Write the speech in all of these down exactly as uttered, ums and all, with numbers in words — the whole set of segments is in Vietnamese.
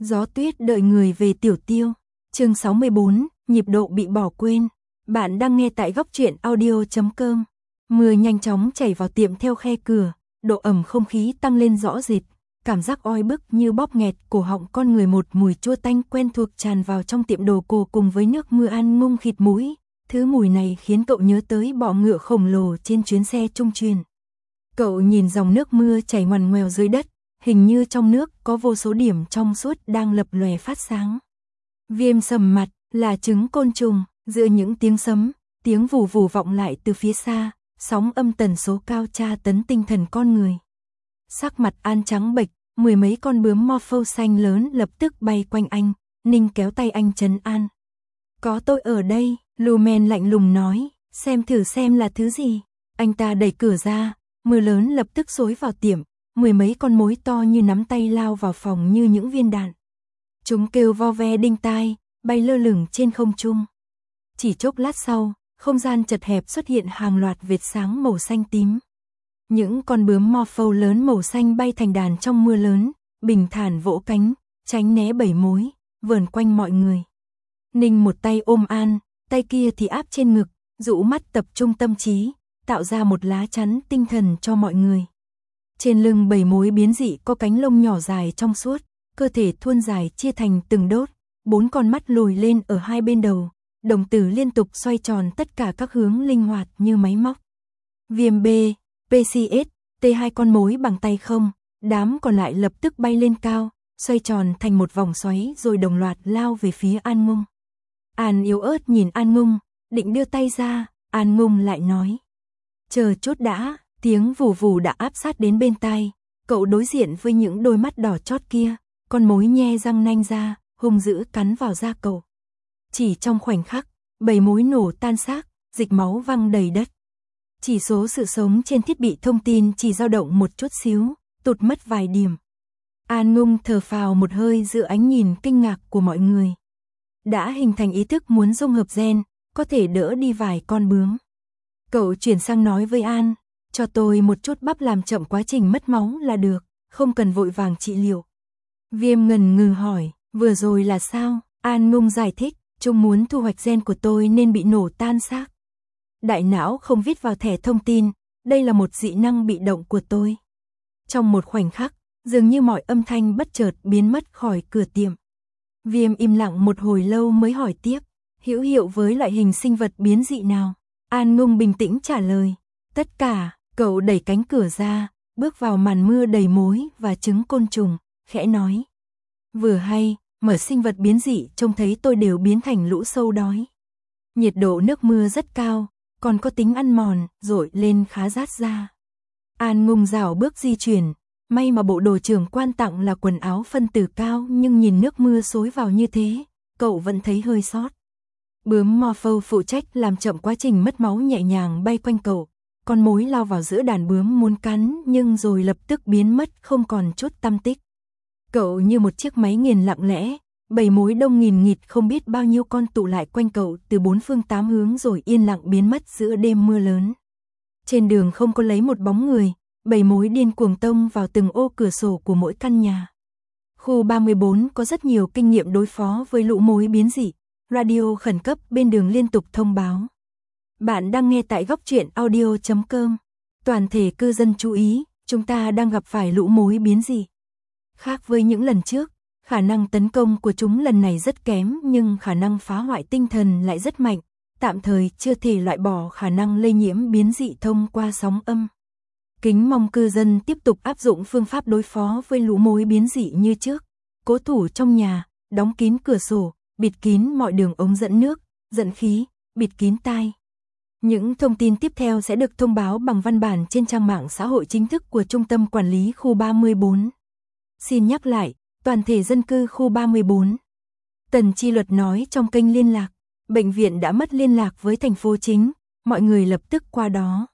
Gió tuyết đợi người về Tiểu Tiêu. Chương sáu mươi bốn, nhịp độ bị bỏ quên. Bạn đang nghe tại góc truyện audio chấm com. Mưa nhanh chóng chảy vào tiệm theo khe cửa, độ ẩm không khí tăng lên rõ rệt, cảm giác oi bức như bóp nghẹt cổ họng con người, một mùi chua tanh quen thuộc tràn vào trong tiệm đồ cổ cùng với nước mưa An Ngung khịt mũi. Thứ mùi này khiến cậu nhớ tới bọ ngựa khổng lồ trên chuyến xe trung truyền. Cậu nhìn dòng nước mưa chảy ngoằn ngoèo dưới đất, hình như trong nước có vô số điểm trong suốt đang lập lòe phát sáng. Viêm sầm mặt, là trứng côn trùng, giữa những tiếng sấm, tiếng vù vù vọng lại từ phía xa, sóng âm tần số cao tra tấn tinh thần con người. Sắc mặt An trắng bệch, mười mấy con bướm morpho xanh lớn lập tức bay quanh anh, Ninh kéo tay anh trấn an. Có tôi ở đây, Lumen lạnh lùng nói, xem thử xem là thứ gì. Anh ta đẩy cửa ra, mưa lớn lập tức xối vào tiệm, mười mấy con mối to như nắm tay lao vào phòng như những viên đạn. Chúng kêu vo ve đinh tai, bay lơ lửng trên không trung. Chỉ chốc lát sau, không gian chật hẹp xuất hiện hàng loạt vệt sáng màu xanh tím. Những con bướm morpho lớn màu xanh bay thành đàn trong mưa lớn, bình thản vỗ cánh, tránh né bầy mối, vờn quanh mọi người. Ninh một tay ôm An, tay kia thì áp trên ngực, dụ mắt tập trung tâm trí, tạo ra một lá chắn tinh thần cho mọi người. Trên lưng bầy mối biến dị có cánh lông nhỏ dài trong suốt, cơ thể thuôn dài chia thành từng đốt, bốn con mắt lồi lên ở hai bên đầu, đồng tử liên tục xoay tròn tất cả các hướng linh hoạt như máy móc. Viêm B, pê xê ét, T hai con mối bằng tay không, đám còn lại lập tức bay lên cao, xoay tròn thành một vòng xoáy rồi đồng loạt lao về phía An Ngung. An yếu ớt nhìn An Ngung, định đưa tay ra, An Ngung lại nói. Chờ chút đã, tiếng vù vù đã áp sát đến bên tai, cậu đối diện với những đôi mắt đỏ chót kia, con mối nhe răng nanh ra, hung dữ cắn vào da cậu. Chỉ trong khoảnh khắc, bầy mối nổ tan xác, dịch máu văng đầy đất. Chỉ số sự sống trên thiết bị thông tin chỉ dao động một chút xíu, tụt mất vài điểm. An Ngung thở phào một hơi giữa ánh nhìn kinh ngạc của mọi người. Đã hình thành ý thức muốn dung hợp gen, có thể đỡ đi vài con bướm. Cậu chuyển sang nói với An, cho tôi một chút bắp làm chậm quá trình mất máu là được, không cần vội vàng trị liệu. Viêm ngần ngừ hỏi, vừa rồi là sao? An Ngung giải thích, chúng muốn thu hoạch gen của tôi nên bị nổ tan xác. Đại não không viết vào thẻ thông tin, đây là một dị năng bị động của tôi. Trong một khoảnh khắc, dường như mọi âm thanh bất chợt biến mất khỏi cửa tiệm. Viêm im lặng một hồi lâu mới hỏi tiếp, hữu hiệu với loại hình sinh vật biến dị nào? An Ngung bình tĩnh trả lời, tất cả. Cậu đẩy cánh cửa ra, bước vào màn mưa đầy mối và trứng côn trùng, khẽ nói. Vừa hay, mở sinh vật biến dị trông thấy tôi đều biến thành lũ sâu đói. Nhiệt độ nước mưa rất cao, còn có tính ăn mòn, dội lên khá rát da. An Ngung rảo bước di chuyển, may mà bộ đồ trưởng quan tặng là quần áo phân tử cao, nhưng nhìn nước mưa xối vào như thế, cậu vẫn thấy hơi sót. Bướm morpho phụ trách làm chậm quá trình mất máu nhẹ nhàng bay quanh cậu. Con mối lao vào giữa đàn bướm muốn cắn nhưng rồi lập tức biến mất không còn chút tăm tích. Cậu như một chiếc máy nghiền lặng lẽ, bầy mối đông nghìn nghịt không biết bao nhiêu con tụ lại quanh cậu từ bốn phương tám hướng rồi yên lặng biến mất giữa đêm mưa lớn. Trên đường không có lấy một bóng người, bầy mối điên cuồng tông vào từng ô cửa sổ của mỗi căn nhà. Khu ba mươi bốn có rất nhiều kinh nghiệm đối phó với lũ mối biến dị, radio khẩn cấp bên đường liên tục thông báo. Bạn đang nghe tại góc truyện audio chấm com. Toàn thể cư dân chú ý, chúng ta đang gặp phải lũ mối biến dị. Khác với những lần trước, khả năng tấn công của chúng lần này rất kém nhưng khả năng phá hoại tinh thần lại rất mạnh, tạm thời chưa thể loại bỏ khả năng lây nhiễm biến dị thông qua sóng âm. Kính mong cư dân tiếp tục áp dụng phương pháp đối phó với lũ mối biến dị như trước, cố thủ trong nhà, đóng kín cửa sổ, bịt kín mọi đường ống dẫn nước, dẫn khí, bịt kín tai. Những thông tin tiếp theo sẽ được thông báo bằng văn bản trên trang mạng xã hội chính thức của Trung tâm Quản lý khu ba mươi bốn. Xin nhắc lại, toàn thể dân cư khu ba mươi bốn. Tần Chi Luật nói trong kênh liên lạc, bệnh viện đã mất liên lạc với thành phố chính, mọi người lập tức qua đó.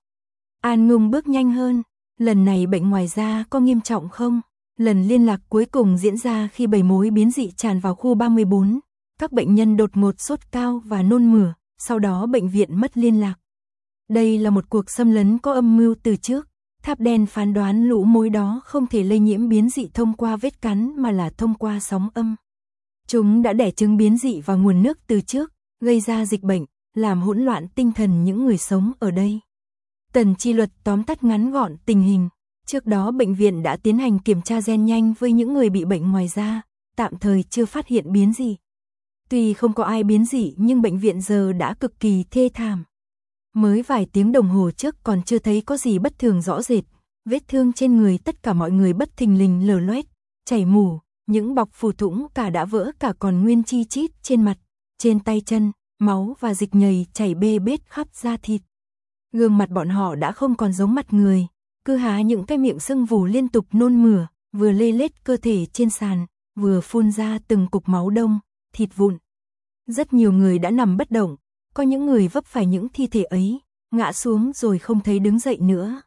An Ngung bước nhanh hơn, lần này bệnh ngoài da có nghiêm trọng không? Lần liên lạc cuối cùng diễn ra khi bầy mối biến dị tràn vào khu ba mươi bốn, các bệnh nhân đột ngột sốt cao và nôn mửa. Sau đó bệnh viện mất liên lạc. Đây là một cuộc xâm lấn có âm mưu từ trước, Tháp đen phán đoán lũ mối đó không thể lây nhiễm biến dị thông qua vết cắn mà là thông qua sóng âm. Chúng đã đẻ trứng biến dị vào nguồn nước từ trước, gây ra dịch bệnh, làm hỗn loạn tinh thần những người sống ở đây. Tần Chi Luật tóm tắt ngắn gọn tình hình. Trước đó bệnh viện đã tiến hành kiểm tra gen nhanh với những người bị bệnh ngoài da, tạm thời chưa phát hiện biến dị. Tuy không có ai biến dị nhưng bệnh viện giờ đã cực kỳ thê thảm. Mới vài tiếng đồng hồ trước còn chưa thấy có gì bất thường rõ rệt, vết thương trên người tất cả mọi người bất thình lình lở loét, chảy mủ, những bọc phủ thủng cả đã vỡ cả còn nguyên chi chít trên mặt, trên tay chân, máu và dịch nhầy chảy bê bết khắp da thịt. Gương mặt bọn họ đã không còn giống mặt người, cứ há những cái miệng sưng vù liên tục nôn mửa, vừa lê lết cơ thể trên sàn, vừa phun ra từng cục máu đông, thịt vụn. Rất nhiều người đã nằm bất động, có những người vấp phải những thi thể ấy, ngã xuống rồi không thấy đứng dậy nữa.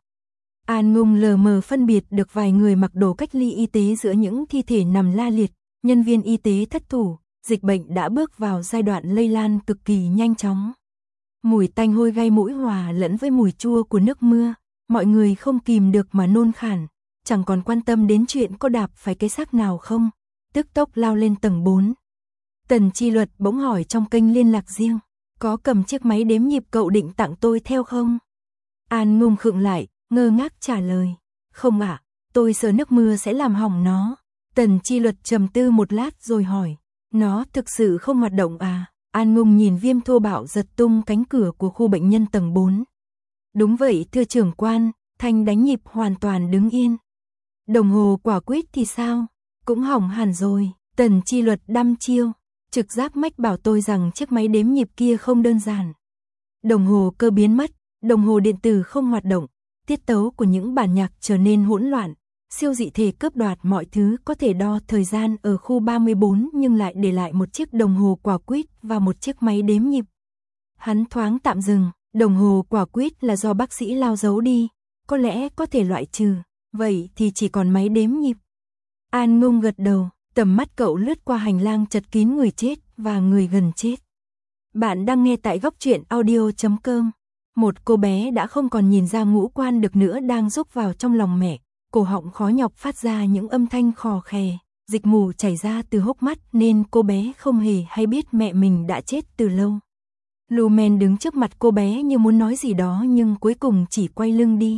An Ngung lờ mờ phân biệt được vài người mặc đồ cách ly y tế giữa những thi thể nằm la liệt, nhân viên y tế thất thủ, dịch bệnh đã bước vào giai đoạn lây lan cực kỳ nhanh chóng. Mùi tanh hôi gây mũi hòa lẫn với mùi chua của nước mưa, mọi người không kìm được mà nôn khan, chẳng còn quan tâm đến chuyện có đạp phải cái xác nào không, tức tốc lao lên tầng bốn. Tần Chi Luật bỗng hỏi trong kênh liên lạc riêng, có cầm chiếc máy đếm nhịp cậu định tặng tôi theo không? An Ngung khựng lại, ngơ ngác trả lời, không ạ, tôi sợ nước mưa sẽ làm hỏng nó. Tần Chi Luật trầm tư một lát rồi hỏi, nó thực sự không hoạt động à? An Ngung nhìn Viêm thô bạo giật tung cánh cửa của khu bệnh nhân tầng bốn. Đúng vậy thưa trưởng quan, thanh đánh nhịp hoàn toàn đứng yên. Đồng hồ quả quýt thì sao? Cũng hỏng hẳn rồi. Tần Chi Luật đăm chiêu, trực giác mách bảo tôi rằng chiếc máy đếm nhịp kia không đơn giản. Đồng hồ cơ biến mất, đồng hồ điện tử không hoạt động, tiết tấu của những bản nhạc trở nên hỗn loạn, siêu dị thể cướp đoạt mọi thứ có thể đo thời gian ở khu ba mươi bốn nhưng lại để lại một chiếc đồng hồ quả quýt và một chiếc máy đếm nhịp. Hắn thoáng tạm dừng, đồng hồ quả quýt là do bác sĩ Lao giấu đi, có lẽ có thể loại trừ, vậy thì chỉ còn máy đếm nhịp. An Ngung gật đầu, tầm mắt cậu lướt qua hành lang chật kín người chết và người gần chết. Bạn đang nghe tại góc truyện audio chấm com. Một cô bé đã không còn nhìn ra ngũ quan được nữa đang rúc vào trong lòng mẹ, cổ họng khó nhọc phát ra những âm thanh khò khè, dịch mù chảy ra từ hốc mắt nên cô bé không hề hay biết mẹ mình đã chết từ lâu. Lumen đứng trước mặt cô bé như muốn nói gì đó nhưng cuối cùng chỉ quay lưng đi.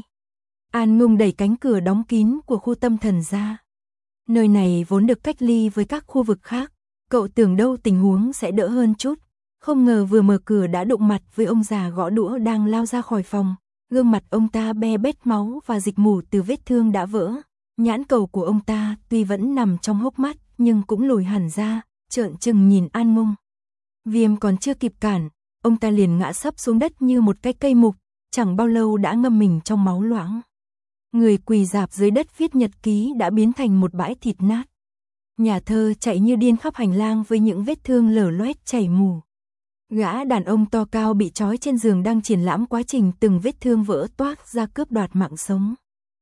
An Ngung đẩy cánh cửa đóng kín của khu tâm thần ra. Nơi này vốn được cách ly với các khu vực khác, cậu tưởng đâu tình huống sẽ đỡ hơn chút. Không ngờ vừa mở cửa đã đụng mặt với ông già gõ đũa đang lao ra khỏi phòng. Gương mặt ông ta be bết máu và dịch mù từ vết thương đã vỡ. Nhãn cầu của ông ta tuy vẫn nằm trong hốc mắt nhưng cũng lồi hẳn ra, trợn trừng nhìn An Ngung. Viêm còn chưa kịp cản, ông ta liền ngã sấp xuống đất như một cái cây mục, chẳng bao lâu đã ngâm mình trong máu loãng. Người quỳ rạp dưới đất viết nhật ký đã biến thành một bãi thịt nát. Nhà thơ chạy như điên khắp hành lang với những vết thương lở loét chảy mù. Gã đàn ông to cao bị trói trên giường đang triển lãm quá trình từng vết thương vỡ toác ra cướp đoạt mạng sống.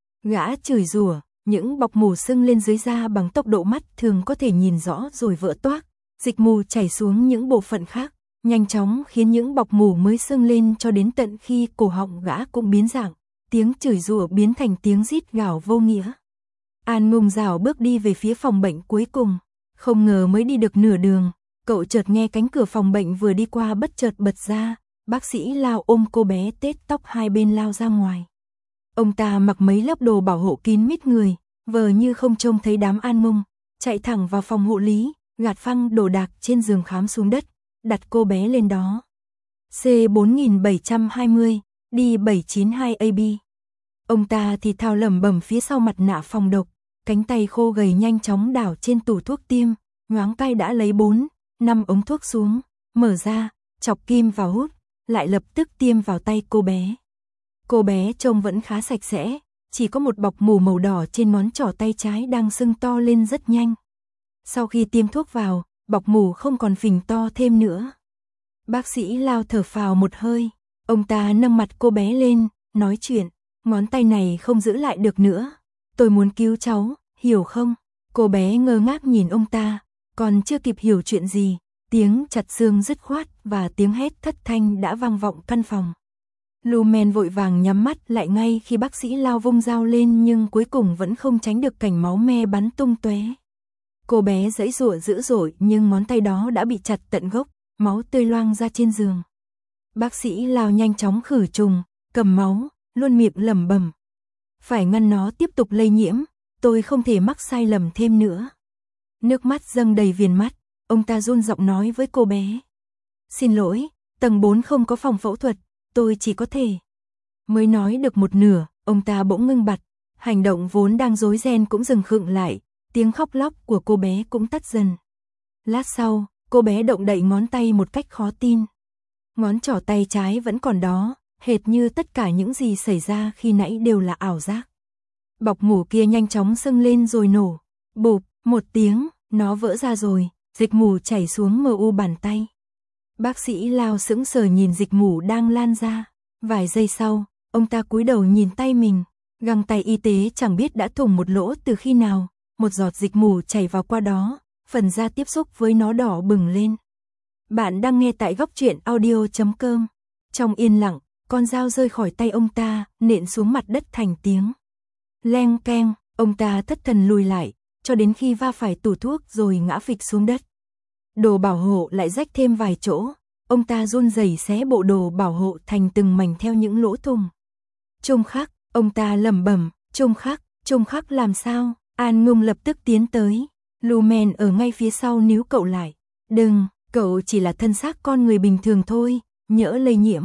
Gã chửi rủa, những bọc mù sưng lên dưới da bằng tốc độ mắt thường có thể nhìn rõ rồi vỡ toác, dịch mù chảy xuống những bộ phận khác, nhanh chóng khiến những bọc mù mới sưng lên cho đến tận khi cổ họng gã cũng biến dạng, tiếng chửi rủa biến thành tiếng rít gào vô nghĩa. An Ngung rảo bước đi về phía phòng bệnh cuối cùng, không ngờ mới đi được nửa đường, cậu chợt nghe cánh cửa phòng bệnh vừa đi qua bất chợt bật ra, bác sĩ Lao ôm cô bé tết tóc hai bên lao ra ngoài. Ông ta mặc mấy lớp đồ bảo hộ kín mít người, vờ như không trông thấy đám An Ngung, chạy thẳng vào phòng hộ lý, gạt phăng đồ đạc trên giường khám xuống đất, đặt cô bé lên đó. C bốn nghìn bảy trăm hai mươi, D bảy chín hai A B. Ông ta thì thào lẩm bẩm phía sau mặt nạ phòng độc, cánh tay khô gầy nhanh chóng đảo trên tủ thuốc tiêm, nhoáng tay đã lấy bốn, năm ống thuốc xuống, mở ra, chọc kim vào hút, lại lập tức tiêm vào tay cô bé. Cô bé trông vẫn khá sạch sẽ, chỉ có một bọc mù màu đỏ trên ngón trỏ tay trái đang sưng to lên rất nhanh. Sau khi tiêm thuốc vào, bọc mù không còn phình to thêm nữa. Bác sĩ Lao thở phào một hơi, ông ta nâng mặt cô bé lên, nói chuyện, ngón tay này không giữ lại được nữa. Tôi muốn cứu cháu, hiểu không? Cô bé ngơ ngác nhìn ông ta, còn chưa kịp hiểu chuyện gì, tiếng chặt xương dứt khoát và tiếng hét thất thanh đã vang vọng căn phòng. Lumen vội vàng nhắm mắt lại ngay khi bác sĩ Lao vung dao lên, nhưng cuối cùng vẫn không tránh được cảnh máu me bắn tung tóe. Cô bé giãy giụa dữ dội nhưng ngón tay đó đã bị chặt tận gốc, máu tươi loang ra trên giường. Bác sĩ Lao nhanh chóng khử trùng, cầm máu, luôn miệng lẩm bẩm. Phải ngăn nó tiếp tục lây nhiễm, tôi không thể mắc sai lầm thêm nữa. Nước mắt dâng đầy viền mắt, ông ta run giọng nói với cô bé. Xin lỗi, tầng bốn không có phòng phẫu thuật, tôi chỉ có thể. Mới nói được một nửa, ông ta bỗng ngưng bặt, hành động vốn đang rối ren cũng dừng khựng lại, tiếng khóc lóc của cô bé cũng tắt dần. Lát sau, cô bé động đậy ngón tay một cách khó tin. Ngón trỏ tay trái vẫn còn đó, hệt như tất cả những gì xảy ra khi nãy đều là ảo giác. Bọc mủ kia nhanh chóng sưng lên rồi nổ. Bụp, một tiếng, nó vỡ ra rồi, dịch mủ chảy xuống mờ u bàn tay. Bác sĩ Lao sững sờ nhìn dịch mủ đang lan ra. Vài giây sau, ông ta cúi đầu nhìn tay mình. Găng tay y tế chẳng biết đã thủng một lỗ từ khi nào. Một giọt dịch mủ chảy vào qua đó, phần da tiếp xúc với nó đỏ bừng lên. Bạn đang nghe tại góc truyện audio chấm com. Trong yên lặng, con dao rơi khỏi tay ông ta, nện xuống mặt đất thành tiếng. Leng keng, ông ta thất thần lùi lại, cho đến khi va phải tủ thuốc rồi ngã phịch xuống đất. Đồ bảo hộ lại rách thêm vài chỗ, ông ta run rẩy xé bộ đồ bảo hộ thành từng mảnh theo những lỗ thủng. Trung Khắc, ông ta lẩm bẩm, Trung Khắc, Trung Khắc làm sao? An Ngung lập tức tiến tới, Lumen ở ngay phía sau níu cậu lại. Đừng, cậu chỉ là thân xác con người bình thường thôi, nhỡ lây nhiễm.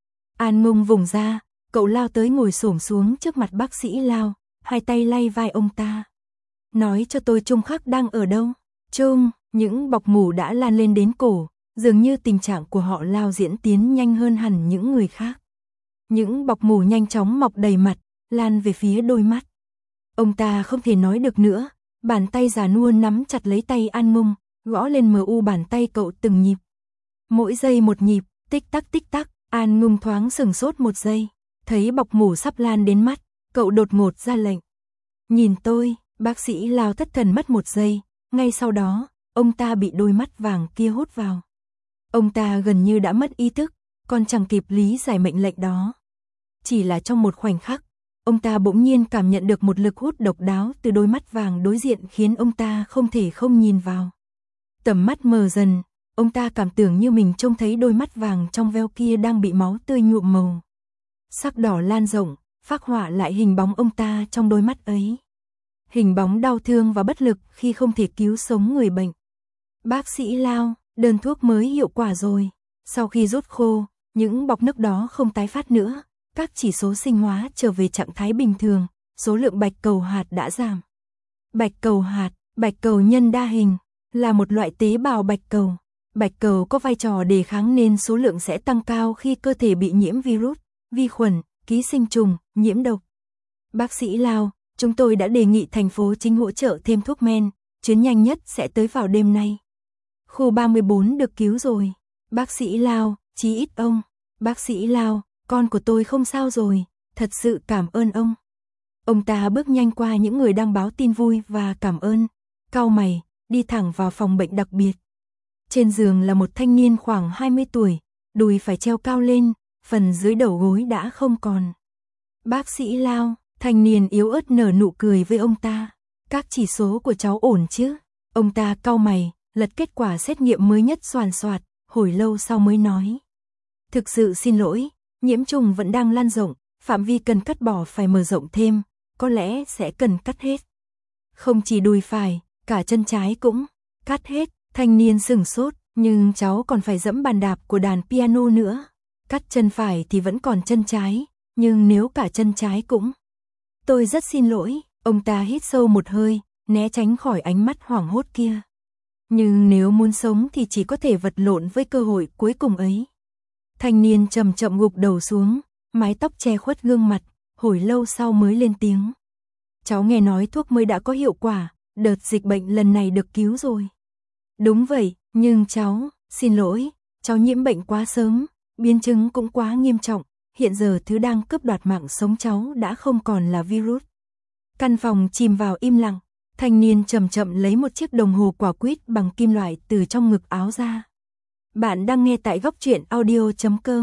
An Ngung vùng ra, cậu lao tới ngồi xổm xuống trước mặt bác sĩ Lao, hai tay lay vai ông ta. Nói cho tôi Trung Khắc đang ở đâu? Trung, những bọc mủ đã lan lên đến cổ, dường như tình trạng của họ Lao diễn tiến nhanh hơn hẳn những người khác. Những bọc mủ nhanh chóng mọc đầy mặt, lan về phía đôi mắt. Ông ta không thể nói được nữa, bàn tay già nua nắm chặt lấy tay An Ngung, gõ lên mờ u bàn tay cậu từng nhịp. Mỗi giây một nhịp, tích tắc tích tắc, An Ngung thoáng sừng sốt một giây, thấy bọc mủ sắp lan đến mắt, cậu đột ngột ra lệnh. Nhìn tôi, bác sĩ Lao thất thần mất một giây, ngay sau đó, ông ta bị đôi mắt vàng kia hút vào. Ông ta gần như đã mất ý thức, còn chẳng kịp lý giải mệnh lệnh đó. Chỉ là trong một khoảnh khắc, ông ta bỗng nhiên cảm nhận được một lực hút độc đáo từ đôi mắt vàng đối diện khiến ông ta không thể không nhìn vào. Tầm mắt mờ dần, ông ta cảm tưởng như mình trông thấy đôi mắt vàng trong veo kia đang bị máu tươi nhuộm màu. Sắc đỏ lan rộng, phác họa lại hình bóng ông ta trong đôi mắt ấy. Hình bóng đau thương và bất lực khi không thể cứu sống người bệnh. Bác sĩ Lao, đơn thuốc mới hiệu quả rồi. Sau khi rút khô, những bọc nước đó không tái phát nữa. Các chỉ số sinh hóa trở về trạng thái bình thường, số lượng bạch cầu hạt đã giảm. Bạch cầu hạt, bạch cầu nhân đa hình, là một loại tế bào bạch cầu. Bạch cầu có vai trò đề kháng nên số lượng sẽ tăng cao khi cơ thể bị nhiễm virus, vi khuẩn, ký sinh trùng, nhiễm độc. Bác sĩ Lao, chúng tôi đã đề nghị thành phố chính hỗ trợ thêm thuốc men, chuyến nhanh nhất sẽ tới vào đêm nay. Khu ba mươi bốn được cứu rồi. Bác sĩ Lao, chí ít ông. Bác sĩ Lao, con của tôi không sao rồi, thật sự cảm ơn ông. Ông ta bước nhanh qua những người đang báo tin vui và cảm ơn, cau mày, đi thẳng vào phòng bệnh đặc biệt. Trên giường là một thanh niên khoảng hai mươi tuổi, đùi phải treo cao lên, phần dưới đầu gối đã không còn. Bác sĩ Lao, thanh niên yếu ớt nở nụ cười với ông ta. Các chỉ số của cháu ổn chứ? Ông ta cau mày, lật kết quả xét nghiệm mới nhất xoàn xoạt, hồi lâu sau mới nói. Thực sự xin lỗi, nhiễm trùng vẫn đang lan rộng, phạm vi cần cắt bỏ phải mở rộng thêm, có lẽ sẽ cần cắt hết. Không chỉ đùi phải, cả chân trái cũng cắt hết. Thanh niên sửng sốt, nhưng cháu còn phải dẫm bàn đạp của đàn piano nữa. Cắt chân phải thì vẫn còn chân trái, nhưng nếu cả chân trái cũng. Tôi rất xin lỗi, ông ta hít sâu một hơi, né tránh khỏi ánh mắt hoảng hốt kia. Nhưng nếu muốn sống thì chỉ có thể vật lộn với cơ hội cuối cùng ấy. Thanh niên chậm chậm gục đầu xuống, mái tóc che khuất gương mặt, hồi lâu sau mới lên tiếng. Cháu nghe nói thuốc mới đã có hiệu quả, đợt dịch bệnh lần này được cứu rồi. Đúng vậy, nhưng cháu, xin lỗi, cháu nhiễm bệnh quá sớm, biến chứng cũng quá nghiêm trọng, hiện giờ thứ đang cướp đoạt mạng sống cháu đã không còn là virus. Căn phòng chìm vào im lặng, thanh niên chậm chậm lấy một chiếc đồng hồ quả quýt bằng kim loại từ trong ngực áo ra. Bạn đang nghe tại góc truyện audio chấm com.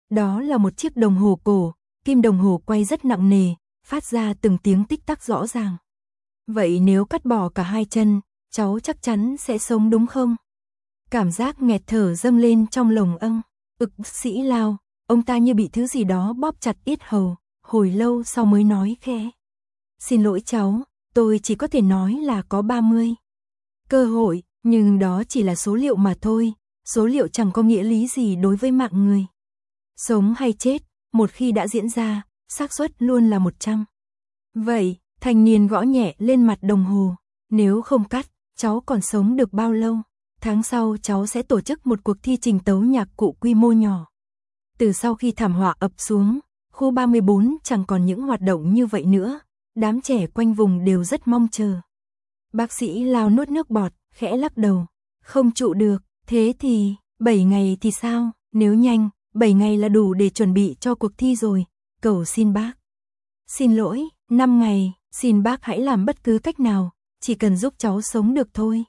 Đó là một chiếc đồng hồ cổ, kim đồng hồ quay rất nặng nề, phát ra từng tiếng tích tắc rõ ràng. Vậy nếu cắt bỏ cả hai chân, cháu chắc chắn sẽ sống đúng không? Cảm giác nghẹt thở dâng lên trong lồng âng. Ực Sĩ Lao, ông ta như bị thứ gì đó bóp chặt yết hầu, hồi lâu sau mới nói khẽ. Xin lỗi cháu, tôi chỉ có thể nói là có ba mươi cơ hội, nhưng đó chỉ là số liệu mà thôi, số liệu chẳng có nghĩa lý gì đối với mạng người. Sống hay chết, một khi đã diễn ra, xác suất luôn là một trăm. Vậy, thanh niên gõ nhẹ lên mặt đồng hồ, nếu không cắt, cháu còn sống được bao lâu? Tháng sau cháu sẽ tổ chức một cuộc thi trình tấu nhạc cụ quy mô nhỏ. Từ sau khi thảm họa ập xuống, khu ba mươi bốn chẳng còn những hoạt động như vậy nữa, đám trẻ quanh vùng đều rất mong chờ. Bác sĩ Lao nuốt nước bọt, khẽ lắc đầu, không trụ được, thế thì, bảy ngày thì sao, nếu nhanh, bảy ngày là đủ để chuẩn bị cho cuộc thi rồi, cầu xin bác. Xin lỗi, năm ngày, xin bác hãy làm bất cứ cách nào, chỉ cần giúp cháu sống được thôi.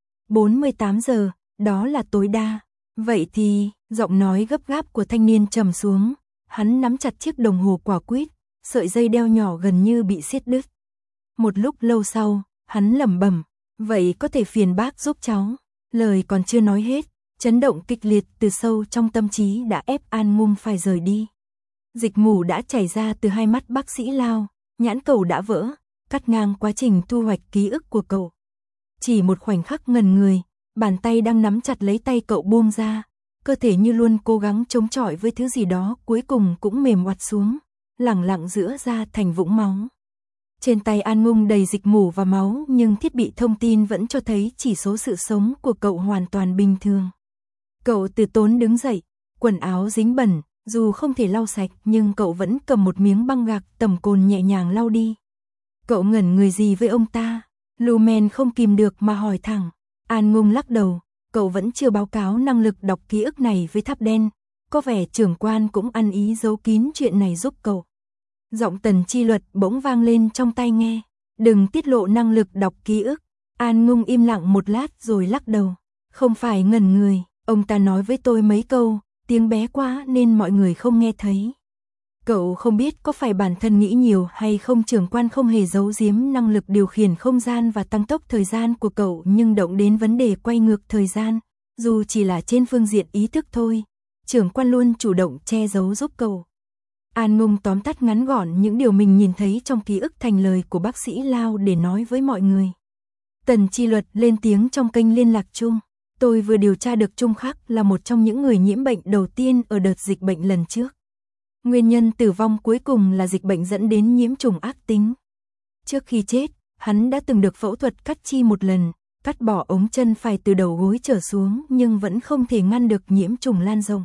bốn mươi tám giờ, đó là tối đa. Vậy thì, giọng nói gấp gáp của thanh niên trầm xuống, hắn nắm chặt chiếc đồng hồ quả quýt, sợi dây đeo nhỏ gần như bị siết đứt. Một lúc lâu sau, hắn lẩm bẩm, vậy có thể phiền bác giúp cháu. Lời còn chưa nói hết, chấn động kịch liệt từ sâu trong tâm trí đã ép An Ngum phải rời đi. Dịch mù đã chảy ra từ hai mắt bác sĩ Lao, nhãn cầu đã vỡ, cắt ngang quá trình thu hoạch ký ức của cậu. Chỉ một khoảnh khắc ngần người, bàn tay đang nắm chặt lấy tay cậu buông ra, cơ thể như luôn cố gắng chống chọi với thứ gì đó cuối cùng cũng mềm oặt xuống, lẳng lặng rữa ra thành vũng máu. Trên tay An Ngum đầy dịch mù và máu nhưng thiết bị thông tin vẫn cho thấy chỉ số sự sống của cậu hoàn toàn bình thường. Cậu từ tốn đứng dậy, quần áo dính bẩn, dù không thể lau sạch nhưng cậu vẫn cầm một miếng băng gạc tẩm cồn nhẹ nhàng lau đi. Cậu ngẩn người gì với ông ta? Lumen không kìm được mà hỏi thẳng. An Ngum lắc đầu, cậu vẫn chưa báo cáo năng lực đọc ký ức này với Tháp Đen, có vẻ trưởng quan cũng ăn ý giấu kín chuyện này giúp cậu. Giọng Tần Chi Luật bỗng vang lên trong tai nghe, đừng tiết lộ năng lực đọc ký ức. An Ngum im lặng một lát rồi lắc đầu, không phải ngẩn người, ông ta nói với tôi mấy câu, tiếng bé quá nên mọi người không nghe thấy. Cậu không biết có phải bản thân nghĩ nhiều hay không, trưởng quan không hề giấu giếm năng lực điều khiển không gian và tăng tốc thời gian của cậu, nhưng động đến vấn đề quay ngược thời gian, dù chỉ là trên phương diện ý thức thôi, trưởng quan luôn chủ động che giấu giúp cậu. An Ngum tóm tắt ngắn gọn những điều mình nhìn thấy trong ký ức thành lời của bác sĩ Lao để nói với mọi người. Tần Chi Luật lên tiếng trong kênh liên lạc chung. Tôi vừa điều tra được Trung Khắc là một trong những người nhiễm bệnh đầu tiên ở đợt dịch bệnh lần trước. Nguyên nhân tử vong cuối cùng là dịch bệnh dẫn đến nhiễm trùng ác tính. Trước khi chết, hắn đã từng được phẫu thuật cắt chi một lần, cắt bỏ ống chân phải từ đầu gối trở xuống nhưng vẫn không thể ngăn được nhiễm trùng lan rộng.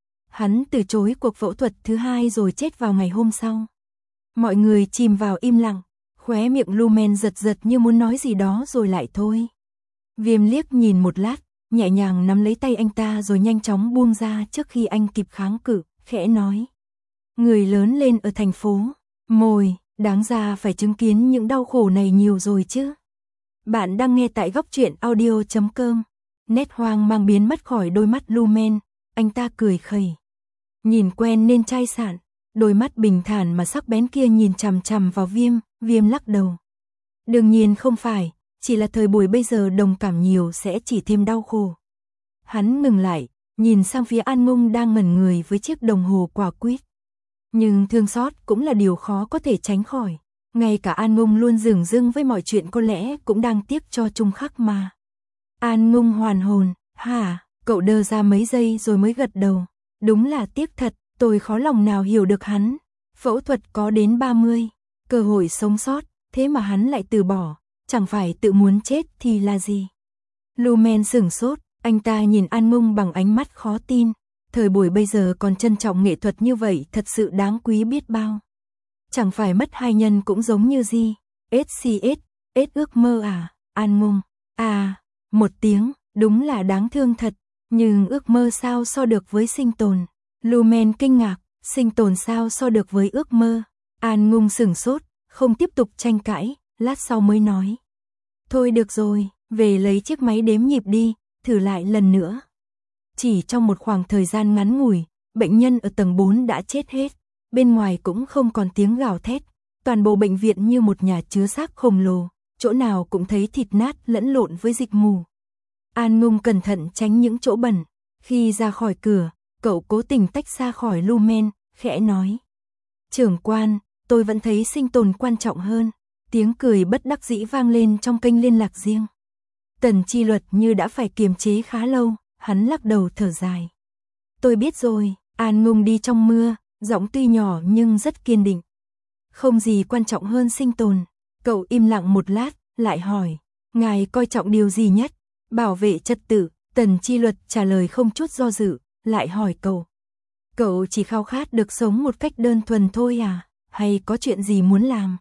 Hắn từ chối cuộc phẫu thuật thứ hai rồi chết vào ngày hôm sau. Mọi người chìm vào im lặng, khóe miệng Lumen giật giật như muốn nói gì đó rồi lại thôi. Viêm liếc nhìn một lát, nhẹ nhàng nắm lấy tay anh ta rồi nhanh chóng buông ra trước khi anh kịp kháng cự, khẽ nói. Người lớn lên ở thành phố, mồi, đáng ra phải chứng kiến những đau khổ này nhiều rồi chứ. Bạn đang nghe tại góc truyện audio chấm com. Nét hoang mang biến mất khỏi đôi mắt Lumen, anh ta cười khẩy. Nhìn quen nên chai sạn, đôi mắt bình thản mà sắc bén kia nhìn chằm chằm vào Viêm, Viêm lắc đầu. Đương nhiên không phải, chỉ là thời buổi bây giờ đồng cảm nhiều sẽ chỉ thêm đau khổ. Hắn ngừng lại, nhìn sang phía An Ngum đang ngẩn người với chiếc đồng hồ quả quýt. Nhưng thương xót cũng là điều khó có thể tránh khỏi. Ngay cả An Ngum luôn dửng dưng với mọi chuyện có lẽ cũng đang tiếc cho Trung Khắc mà. An Ngum hoàn hồn, hả, cậu đơ ra mấy giây rồi mới gật đầu. Đúng là tiếc thật, tôi khó lòng nào hiểu được hắn. Phẫu thuật có đến ba mươi, cơ hội sống sót, thế mà hắn lại từ bỏ, chẳng phải tự muốn chết thì là gì. Lumen sửng sốt, anh ta nhìn An Ngum bằng ánh mắt khó tin. Thời buổi bây giờ còn trân trọng nghệ thuật như vậy thật sự đáng quý biết bao. Chẳng phải mất hai nhân cũng giống như gì. ét xê ét, ét ước mơ à, An Ngum. À, một tiếng, đúng là đáng thương thật. Nhưng ước mơ sao so được với sinh tồn. Lumen kinh ngạc, sinh tồn sao so được với ước mơ. An Ngum sửng sốt, không tiếp tục tranh cãi, lát sau mới nói. Thôi được rồi, về lấy chiếc máy đếm nhịp đi, thử lại lần nữa. Chỉ trong một khoảng thời gian ngắn ngủi, bệnh nhân ở tầng bốn đã chết hết, bên ngoài cũng không còn tiếng gào thét, toàn bộ bệnh viện như một nhà chứa xác khổng lồ, chỗ nào cũng thấy thịt nát lẫn lộn với dịch mù. An Ngung cẩn thận tránh những chỗ bẩn, khi ra khỏi cửa, cậu cố tình tách xa khỏi Lumen, khẽ nói. Trưởng quan, tôi vẫn thấy sinh tồn quan trọng hơn. Tiếng cười bất đắc dĩ vang lên trong kênh liên lạc riêng. Tần Chi Luật như đã phải kiềm chế khá lâu, hắn lắc đầu thở dài. Tôi biết rồi, An Ngung đi trong mưa, giọng tuy nhỏ nhưng rất kiên định. Không gì quan trọng hơn sinh tồn. Cậu im lặng một lát, lại hỏi. Ngài coi trọng điều gì nhất? Bảo vệ trật tự. Tần Chi Luật trả lời không chút do dự, lại hỏi cậu. Cậu chỉ khao khát được sống một cách đơn thuần thôi à? Hay có chuyện gì muốn làm?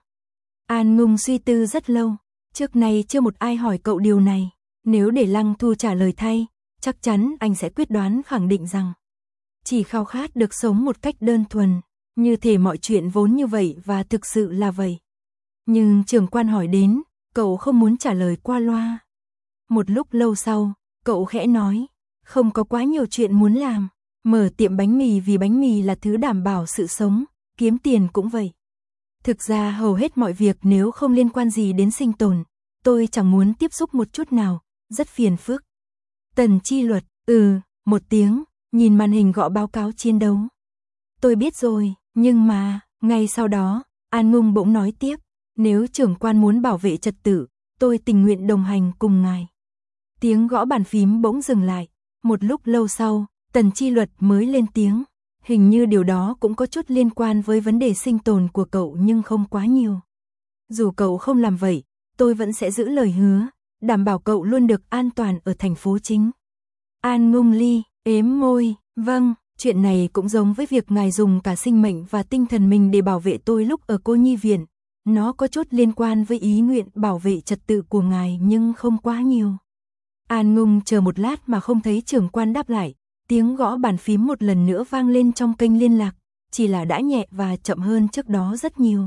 An Ngung suy tư rất lâu. Trước nay chưa một ai hỏi cậu điều này. Nếu để Lăng Thu trả lời thay, chắc chắn anh sẽ quyết đoán khẳng định rằng chỉ khao khát được sống một cách đơn thuần, như thể mọi chuyện vốn như vậy và thực sự là vậy. Nhưng trưởng quan hỏi đến, cậu không muốn trả lời qua loa. Một lúc lâu sau, cậu khẽ nói, không có quá nhiều chuyện muốn làm. Mở tiệm bánh mì vì bánh mì là thứ đảm bảo sự sống, kiếm tiền cũng vậy. Thực ra hầu hết mọi việc nếu không liên quan gì đến sinh tồn, tôi chẳng muốn tiếp xúc một chút nào, rất phiền phức. Tần Chi Luật, ừ, một tiếng, nhìn màn hình gõ báo cáo chiến đấu. Tôi biết rồi, nhưng mà, ngay sau đó, An Ngung bỗng nói tiếp, nếu trưởng quan muốn bảo vệ trật tự, tôi tình nguyện đồng hành cùng ngài. Tiếng gõ bàn phím bỗng dừng lại, một lúc lâu sau, Tần Chi Luật mới lên tiếng. Hình như điều đó cũng có chút liên quan với vấn đề sinh tồn của cậu nhưng không quá nhiều. Dù cậu không làm vậy, tôi vẫn sẽ giữ lời hứa, đảm bảo cậu luôn được an toàn ở thành phố chính. An Ngung Ly, ếm môi, vâng, chuyện này cũng giống với việc ngài dùng cả sinh mệnh và tinh thần mình để bảo vệ tôi lúc ở cô nhi viện. Nó có chút liên quan với ý nguyện bảo vệ trật tự của ngài nhưng không quá nhiều. An Ngung chờ một lát mà không thấy trưởng quan đáp lại. Tiếng gõ bàn phím một lần nữa vang lên trong kênh liên lạc, chỉ là đã nhẹ và chậm hơn trước đó rất nhiều.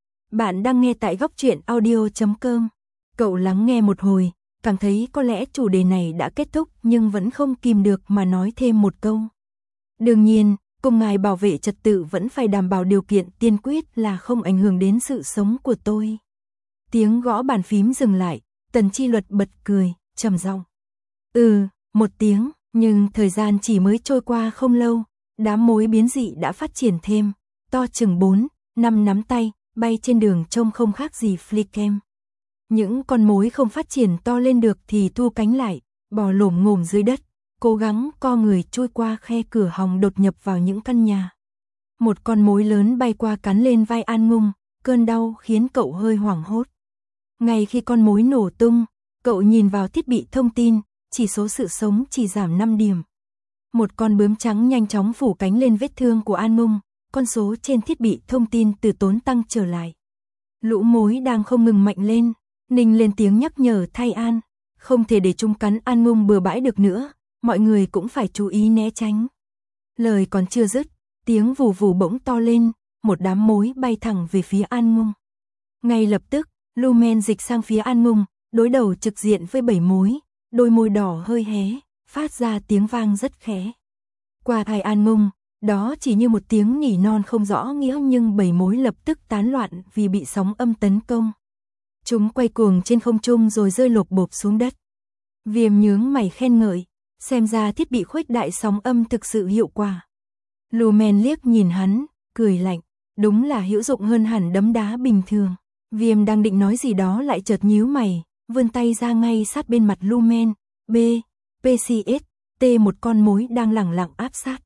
Bạn đang nghe tại góc truyện audio chấm com. Cậu lắng nghe một hồi, cảm thấy có lẽ chủ đề này đã kết thúc nhưng vẫn không kìm được mà nói thêm một câu. Đương nhiên, cùng ngài bảo vệ trật tự vẫn phải đảm bảo điều kiện tiên quyết là không ảnh hưởng đến sự sống của tôi. Tiếng gõ bàn phím dừng lại, Tần Chi Luật bật cười, trầm giọng. Ừ, một tiếng. Nhưng thời gian chỉ mới trôi qua không lâu, đám mối biến dị đã phát triển thêm, to chừng bốn, năm nắm tay, bay trên đường trông không khác gì flycam. Những con mối không phát triển to lên được thì thu cánh lại, bò lổm ngổm dưới đất, cố gắng co người trôi qua khe cửa hòng đột nhập vào những căn nhà. Một con mối lớn bay qua cắn lên vai An Ngung, cơn đau khiến cậu hơi hoảng hốt. Ngay khi con mối nổ tung, cậu nhìn vào thiết bị thông tin, chỉ số sự sống chỉ giảm năm điểm. Một con bướm trắng nhanh chóng phủ cánh lên vết thương của An Ngung, con số trên thiết bị thông tin từ tốn tăng trở lại. Lũ mối đang không ngừng mạnh lên, Ninh lên tiếng nhắc nhở thay An, không thể để chúng cắn An Ngung bừa bãi được nữa, mọi người cũng phải chú ý né tránh. Lời còn chưa dứt, tiếng vù vù bỗng to lên, một đám mối bay thẳng về phía An Ngung. Ngay lập tức, Lumen dịch sang phía An Ngung, đối đầu trực diện với bảy mối. Đôi môi đỏ hơi hé, phát ra tiếng vang rất khẽ. Qua tai An Ngung, đó chỉ như một tiếng nỉ non không rõ nghĩa nhưng bảy mối lập tức tán loạn vì bị sóng âm tấn công. Chúng quay cuồng trên không trung rồi rơi lộp bộp xuống đất. Viêm nhướng mày khen ngợi, xem ra thiết bị khuếch đại sóng âm thực sự hiệu quả. Lumen liếc nhìn hắn, cười lạnh, đúng là hữu dụng hơn hẳn đấm đá bình thường. Viêm đang định nói gì đó lại chợt nhíu mày. Vươn tay ra ngay sát bên mặt Lumen, B, pê xê ét, T một con mối đang lẳng lặng áp sát.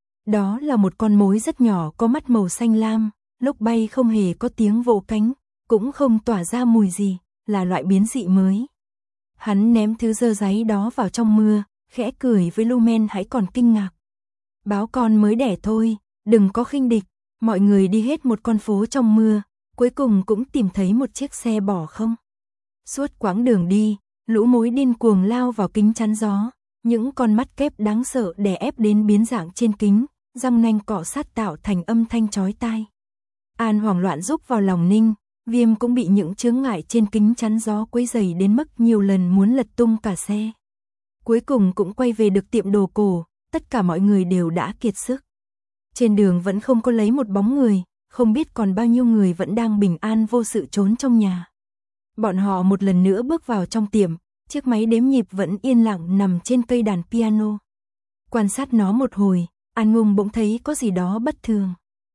Đó là một con mối rất nhỏ có mắt màu xanh lam, lúc bay không hề có tiếng vỗ cánh, cũng không tỏa ra mùi gì, là loại biến dị mới. Hắn ném thứ dơ dáy đó vào trong mưa, khẽ cười với Lumen hãy còn kinh ngạc. Báo con mới đẻ thôi, đừng có khinh địch, mọi người đi hết một con phố trong mưa, cuối cùng cũng tìm thấy một chiếc xe bỏ không. Suốt quãng đường đi, lũ mối điên cuồng lao vào kính chắn gió, những con mắt kép đáng sợ đè ép đến biến dạng trên kính, răng nanh cọ sát tạo thành âm thanh chói tai. An hoảng loạn rúc vào lòng Ninh, Viêm cũng bị những chướng ngại trên kính chắn gió quấy rầy đến mức nhiều lần muốn lật tung cả xe. Cuối cùng cũng quay về được tiệm đồ cổ, tất cả mọi người đều đã kiệt sức. Trên đường vẫn không có lấy một bóng người, không biết còn bao nhiêu người vẫn đang bình an vô sự trốn trong nhà. Bọn họ một lần nữa bước vào trong tiệm, chiếc máy đếm nhịp vẫn yên lặng nằm trên cây đàn piano. Quan sát nó một hồi, An Ngung bỗng thấy có gì đó bất thường.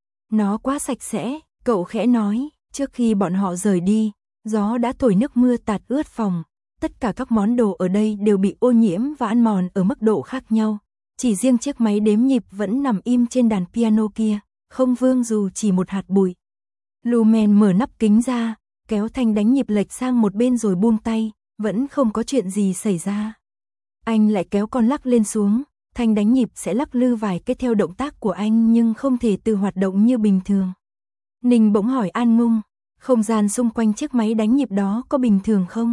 Nó quá sạch sẽ, cậu khẽ nói. Trước khi bọn họ rời đi, gió đã thổi nước mưa tạt ướt phòng. Tất cả các món đồ ở đây đều bị ô nhiễm và ăn mòn ở mức độ khác nhau. Chỉ riêng chiếc máy đếm nhịp vẫn nằm im trên đàn piano kia, không vương dù chỉ một hạt bụi. Lumen mở nắp kính ra, kéo thanh đánh nhịp lệch sang một bên rồi buông tay, vẫn không có chuyện gì xảy ra. Anh lại kéo con lắc lên xuống, thanh đánh nhịp sẽ lắc lư vài cái theo động tác của anh nhưng không thể tự hoạt động như bình thường. Ninh bỗng hỏi An Ngung, không gian xung quanh chiếc máy đánh nhịp đó có bình thường không?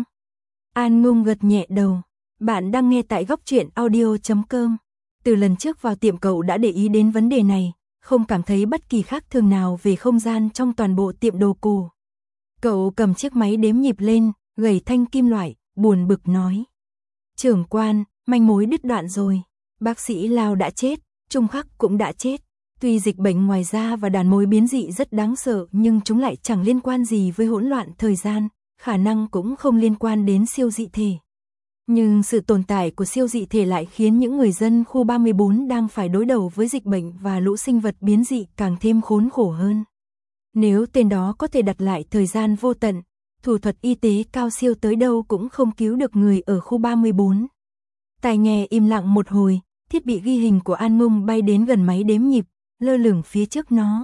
An Ngung gật nhẹ đầu. Bạn đang nghe tại góc truyện audio chấm com. Từ lần trước vào tiệm cậu đã để ý đến vấn đề này, không cảm thấy bất kỳ khác thường nào về không gian trong toàn bộ tiệm đồ cổ. Cậu cầm chiếc máy đếm nhịp lên, gầy thanh kim loại, buồn bực nói. Trưởng quan, manh mối đứt đoạn rồi. Bác sĩ Lao đã chết, Trung Khắc cũng đã chết. Tuy dịch bệnh ngoài da và đàn mối biến dị rất đáng sợ nhưng chúng lại chẳng liên quan gì với hỗn loạn thời gian, khả năng cũng không liên quan đến siêu dị thể. Nhưng sự tồn tại của siêu dị thể lại khiến những người dân khu ba mươi bốn đang phải đối đầu với dịch bệnh và lũ sinh vật biến dị càng thêm khốn khổ hơn. Nếu tên đó có thể đặt lại thời gian vô tận, thủ thuật y tế cao siêu tới đâu cũng không cứu được người ở khu ba mươi bốn. Tai nghe im lặng một hồi, thiết bị ghi hình của An Ngung bay đến gần máy đếm nhịp, lơ lửng phía trước nó.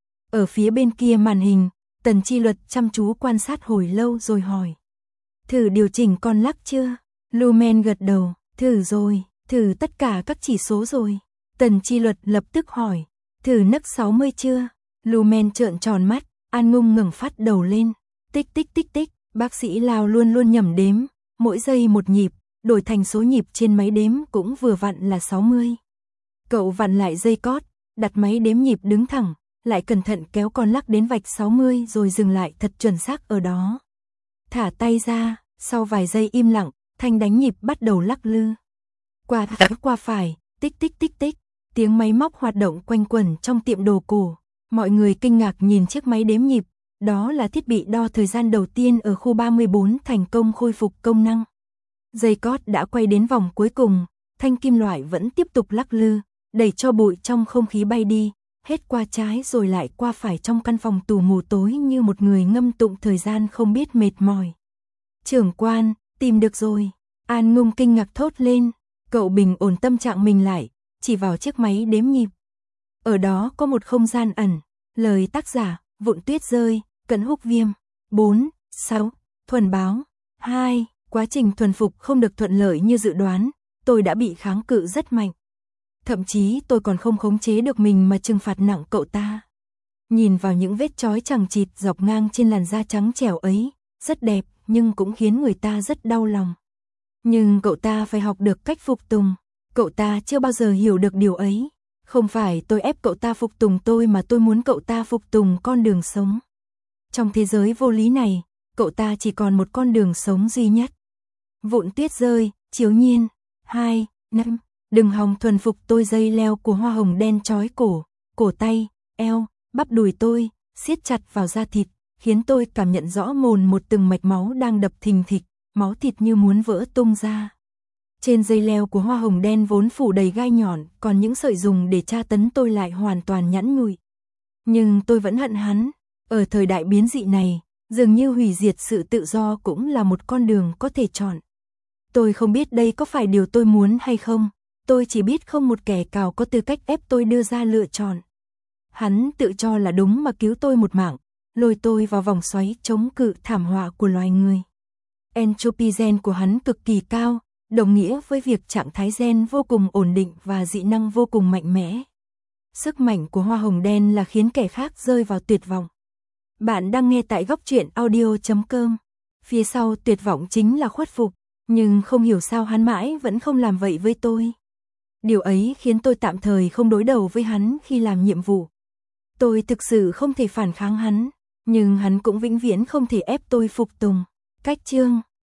Ở phía bên kia màn hình, Tần Chi Luật chăm chú quan sát hồi lâu rồi hỏi. Thử điều chỉnh con lắc chưa? Lumen gật đầu, thử rồi, thử tất cả các chỉ số rồi. Tần Chi Luật lập tức hỏi, thử nấc sáu mươi chưa? Lumen trợn tròn mắt, An Ngung ngẩng phát đầu lên. Tích tích tích tích, bác sĩ Lao luôn luôn nhẩm đếm, mỗi giây một nhịp, đổi thành số nhịp trên máy đếm cũng vừa vặn là sáu mươi. Cậu vặn lại dây cót, đặt máy đếm nhịp đứng thẳng, lại cẩn thận kéo con lắc đến vạch sáu mươi rồi dừng lại thật chuẩn xác ở đó. Thả tay ra, sau vài giây im lặng, thanh đánh nhịp bắt đầu lắc lư. Qua trái qua phải, tích tích tích tích, tiếng máy móc hoạt động quanh quẩn trong tiệm đồ cổ. Mọi người kinh ngạc nhìn chiếc máy đếm nhịp, đó là thiết bị đo thời gian đầu tiên ở khu ba mươi bốn thành công khôi phục công năng. Dây cót đã quay đến vòng cuối cùng, thanh kim loại vẫn tiếp tục lắc lư, đẩy cho bụi trong không khí bay đi, hết qua trái rồi lại qua phải trong căn phòng tù mù tối như một người ngâm tụng thời gian không biết mệt mỏi. Trưởng quan, tìm được rồi. An Ngung kinh ngạc thốt lên, cậu bình ổn tâm trạng mình lại, chỉ vào chiếc máy đếm nhịp. Ở đó có một không gian ẩn, lời tác giả, Vụn Tuyết Rơi, Cận Húc Viêm. bốn, sáu, thuần báo. hai, quá trình thuần phục không được thuận lợi như dự đoán, tôi đã bị kháng cự rất mạnh. Thậm chí tôi còn không khống chế được mình mà trừng phạt nặng cậu ta. Nhìn vào những vết chói chằng chịt dọc ngang trên làn da trắng trẻo ấy, rất đẹp nhưng cũng khiến người ta rất đau lòng. Nhưng cậu ta phải học được cách phục tùng, cậu ta chưa bao giờ hiểu được điều ấy. Không phải tôi ép cậu ta phục tùng tôi mà tôi muốn cậu ta phục tùng con đường sống. Trong thế giới vô lý này, cậu ta chỉ còn một con đường sống duy nhất. Vụn Tuyết Rơi, Chiếu Nhiên. hai, năm. Đừng hòng thuần phục tôi. Dây leo của hoa hồng đen trói cổ, cổ tay, eo, bắp đùi tôi, siết chặt vào da thịt, khiến tôi cảm nhận rõ mồn một từng mạch máu đang đập thình thịch, máu thịt như muốn vỡ tung ra. Trên dây leo của hoa hồng đen vốn phủ đầy gai nhọn, còn những sợi dùng để tra tấn tôi lại hoàn toàn nhẵn nhụi. Nhưng tôi vẫn hận hắn. Ở thời đại biến dị này, dường như hủy diệt sự tự do cũng là một con đường có thể chọn. Tôi không biết đây có phải điều tôi muốn hay không. Tôi chỉ biết không một kẻ cào có tư cách ép tôi đưa ra lựa chọn. Hắn tự cho là đúng mà cứu tôi một mạng, lôi tôi vào vòng xoáy chống cự thảm họa của loài người. Entropy gen của hắn cực kỳ cao, đồng nghĩa với việc trạng thái gen vô cùng ổn định và dị năng vô cùng mạnh mẽ. Sức mạnh của hoa hồng đen là khiến kẻ khác rơi vào tuyệt vọng. Bạn đang nghe tại góc truyện audio chấm com. Phía sau tuyệt vọng chính là khuất phục, nhưng không hiểu sao hắn mãi vẫn không làm vậy với tôi. Điều ấy khiến tôi tạm thời không đối đầu với hắn khi làm nhiệm vụ. Tôi thực sự không thể phản kháng hắn, nhưng hắn cũng vĩnh viễn không thể ép tôi phục tùng. Cách chương